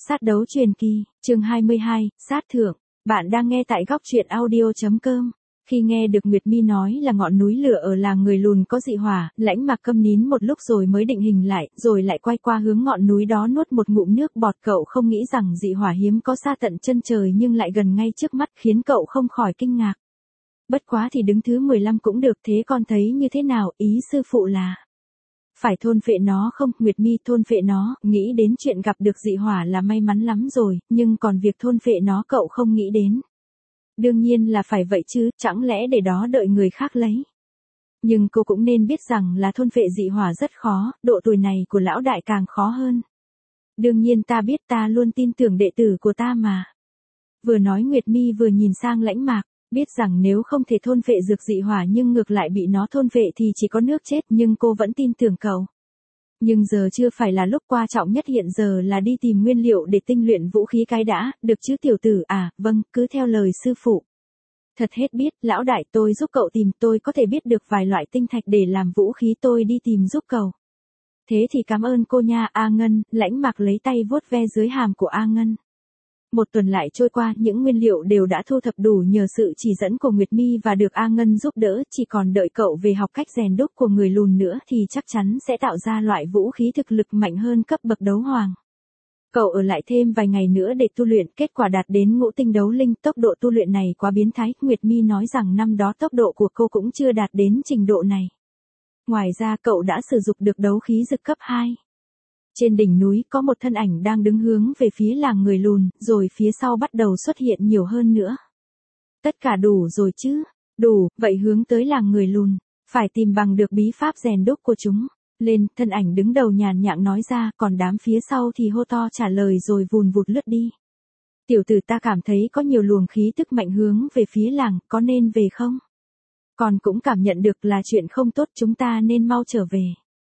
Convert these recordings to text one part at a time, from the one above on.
Sát đấu truyền kỳ, chương 22, sát thượng. Bạn đang nghe tại góc truyện audio.com. Khi nghe được Nguyệt Mi nói là ngọn núi lửa ở làng người lùn có dị hỏa, Lãnh Mạc câm nín một lúc rồi mới định hình lại, rồi lại quay qua hướng ngọn núi đó nuốt một ngụm nước bọt. Cậu không nghĩ rằng dị hỏa hiếm có xa tận chân trời nhưng lại gần ngay trước mắt, khiến cậu không khỏi kinh ngạc. Bất quá thì đứng thứ 15 cũng được, thế con thấy như thế nào? Ý sư phụ là phải thôn phệ nó không? Nguyệt Mi thôn phệ nó, nghĩ đến chuyện gặp được dị hỏa là may mắn lắm rồi, nhưng còn việc thôn phệ nó cậu không nghĩ đến. Đương nhiên là phải vậy chứ, chẳng lẽ để đó đợi người khác lấy. Nhưng cô cũng nên biết rằng là thôn phệ dị hỏa rất khó, độ tuổi này của lão đại càng khó hơn. Đương nhiên ta biết, ta luôn tin tưởng đệ tử của ta mà. Vừa nói Nguyệt Mi vừa nhìn sang Lãnh Mạc. Biết rằng nếu không thể thôn phệ dược dị hỏa nhưng ngược lại bị nó thôn phệ thì chỉ có nước chết, nhưng cô vẫn tin tưởng cậu. Nhưng giờ chưa phải là lúc, quan trọng nhất hiện giờ là đi tìm nguyên liệu để tinh luyện vũ khí cái đã, được chứ tiểu tử? À, vâng, cứ theo lời sư phụ. Thật hết biết, lão đại, tôi giúp cậu tìm, tôi có thể biết được vài loại tinh thạch để làm vũ khí, tôi đi tìm giúp cậu. Thế thì cảm ơn cô nha, A Ngân. Lãnh Mạc lấy tay vuốt ve dưới hàm của A Ngân. Một tuần lại trôi qua, những nguyên liệu đều đã thu thập đủ nhờ sự chỉ dẫn của Nguyệt Mi và được A Ngân giúp đỡ, chỉ còn đợi cậu về học cách rèn đúc của người lùn nữa thì chắc chắn sẽ tạo ra loại vũ khí thực lực mạnh hơn cấp bậc đấu hoàng. Cậu ở lại thêm vài ngày nữa để tu luyện, kết quả đạt đến ngũ tinh đấu linh, tốc độ tu luyện này quá biến thái. Nguyệt Mi nói rằng năm đó tốc độ của cô cũng chưa đạt đến trình độ này. Ngoài ra cậu đã sử dụng được đấu khí dực cấp 2. Trên đỉnh núi có một thân ảnh đang đứng hướng về phía làng người lùn, rồi phía sau bắt đầu xuất hiện nhiều hơn nữa. Tất cả đủ rồi chứ? Đủ, vậy hướng tới làng người lùn, phải tìm bằng được bí pháp rèn đúc của chúng. Lên, thân ảnh đứng đầu nhàn nhãn nói ra, còn đám phía sau thì hô to trả lời rồi vùn vụt lướt đi. Tiểu tử, ta cảm thấy có nhiều luồng khí tức mạnh hướng về phía làng, có nên về không? Còn cũng cảm nhận được là chuyện không tốt, chúng ta nên mau trở về.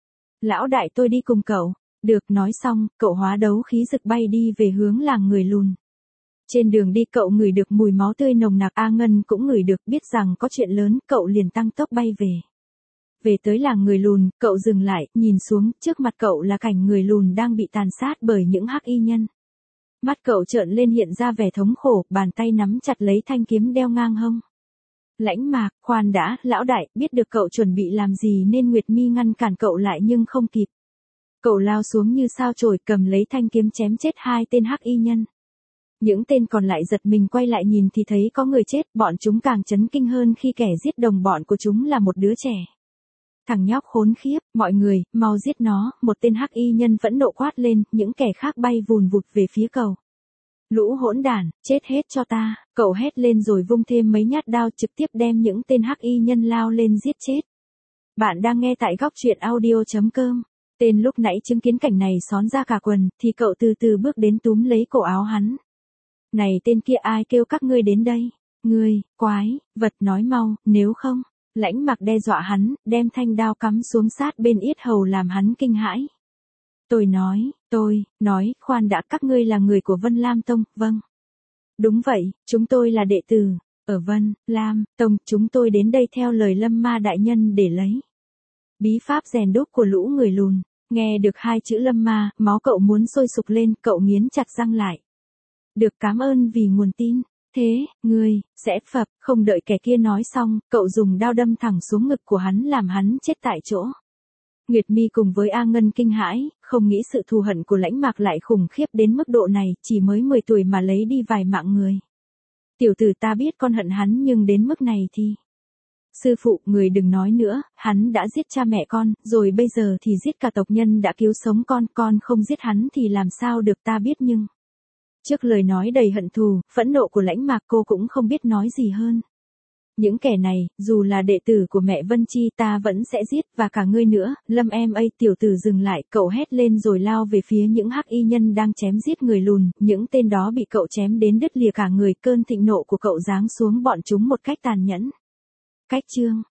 Lão đại, tôi đi cùng cậu. Được, nói xong, cậu hóa đấu khí dực bay đi về hướng làng người lùn. Trên đường đi cậu ngửi được mùi máu tươi nồng nặc, A Ngân cũng ngửi được, biết rằng có chuyện lớn, cậu liền tăng tốc bay về. Về tới làng người lùn, cậu dừng lại, nhìn xuống, trước mặt cậu là cảnh người lùn đang bị tàn sát bởi những hắc y nhân. Mắt cậu trợn lên hiện ra vẻ thống khổ, bàn tay nắm chặt lấy thanh kiếm đeo ngang hông. Lãnh Mạc, khoan đã, lão đại, biết được cậu chuẩn bị làm gì nên Nguyệt Mi ngăn cản cậu lại nhưng không kịp. Cậu lao xuống như sao chổi, cầm lấy thanh kiếm chém chết 2 tên hắc y nhân. Những tên còn lại giật mình quay lại nhìn thì thấy có người chết, bọn chúng càng chấn kinh hơn khi kẻ giết đồng bọn của chúng là một đứa trẻ. Thằng nhóc khốn khiếp, mọi người, mau giết nó, một tên hắc y nhân phẫn nộ quát lên, những kẻ khác bay vùn vụt về phía cậu. Lũ hỗn đản, chết hết cho ta, cậu hét lên rồi vung thêm mấy nhát đao trực tiếp đem những tên hắc y nhân lao lên giết chết. Bạn đang nghe tại góc truyện audio.com. Tên lúc nãy chứng kiến cảnh này xón ra cả quần, thì cậu từ từ bước đến túm lấy cổ áo hắn. Này tên kia, ai kêu các ngươi đến đây? Ngươi, quái, vật, nói mau, nếu không. Lãnh Mạc đe dọa hắn, đem thanh đao cắm xuống sát bên yết hầu làm hắn kinh hãi. Tôi nói, khoan đã, các ngươi là người của Vân Lam Tông? Vâng. Đúng vậy, chúng tôi là đệ tử, ở Vân Lam Tông, chúng tôi đến đây theo lời Lâm Ma đại nhân để lấy bí pháp rèn đúc của lũ người lùn. Nghe được 2 chữ Lâm Ma, máu cậu muốn sôi sục lên, cậu nghiến chặt răng lại. Được, cảm ơn vì nguồn tin. Thế, ngươi, sẽ phập, không đợi kẻ kia nói xong, cậu dùng đao đâm thẳng xuống ngực của hắn làm hắn chết tại chỗ. Nguyệt Mi cùng với A Ngân kinh hãi, không nghĩ sự thù hận của Lãnh Mạc lại khủng khiếp đến mức độ này, chỉ mới 10 tuổi mà lấy đi vài mạng người. Tiểu tử, ta biết con hận hắn nhưng đến mức này thì... Sư phụ, người đừng nói nữa, hắn đã giết cha mẹ con, rồi bây giờ thì giết cả tộc nhân đã cứu sống con không giết hắn thì làm sao được, ta biết nhưng... Trước lời nói đầy hận thù, phẫn nộ của Lãnh Mạc cô cũng không biết nói gì hơn. Những kẻ này, dù là đệ tử của mẹ Vân Chi ta vẫn sẽ giết, và cả ngươi nữa. Lâm em ơi, tiểu tử dừng lại, cậu hét lên rồi lao về phía những hắc y nhân đang chém giết người lùn, những tên đó bị cậu chém đến đứt lìa cả người, cơn thịnh nộ của cậu giáng xuống bọn chúng một cách tàn nhẫn. Cách chương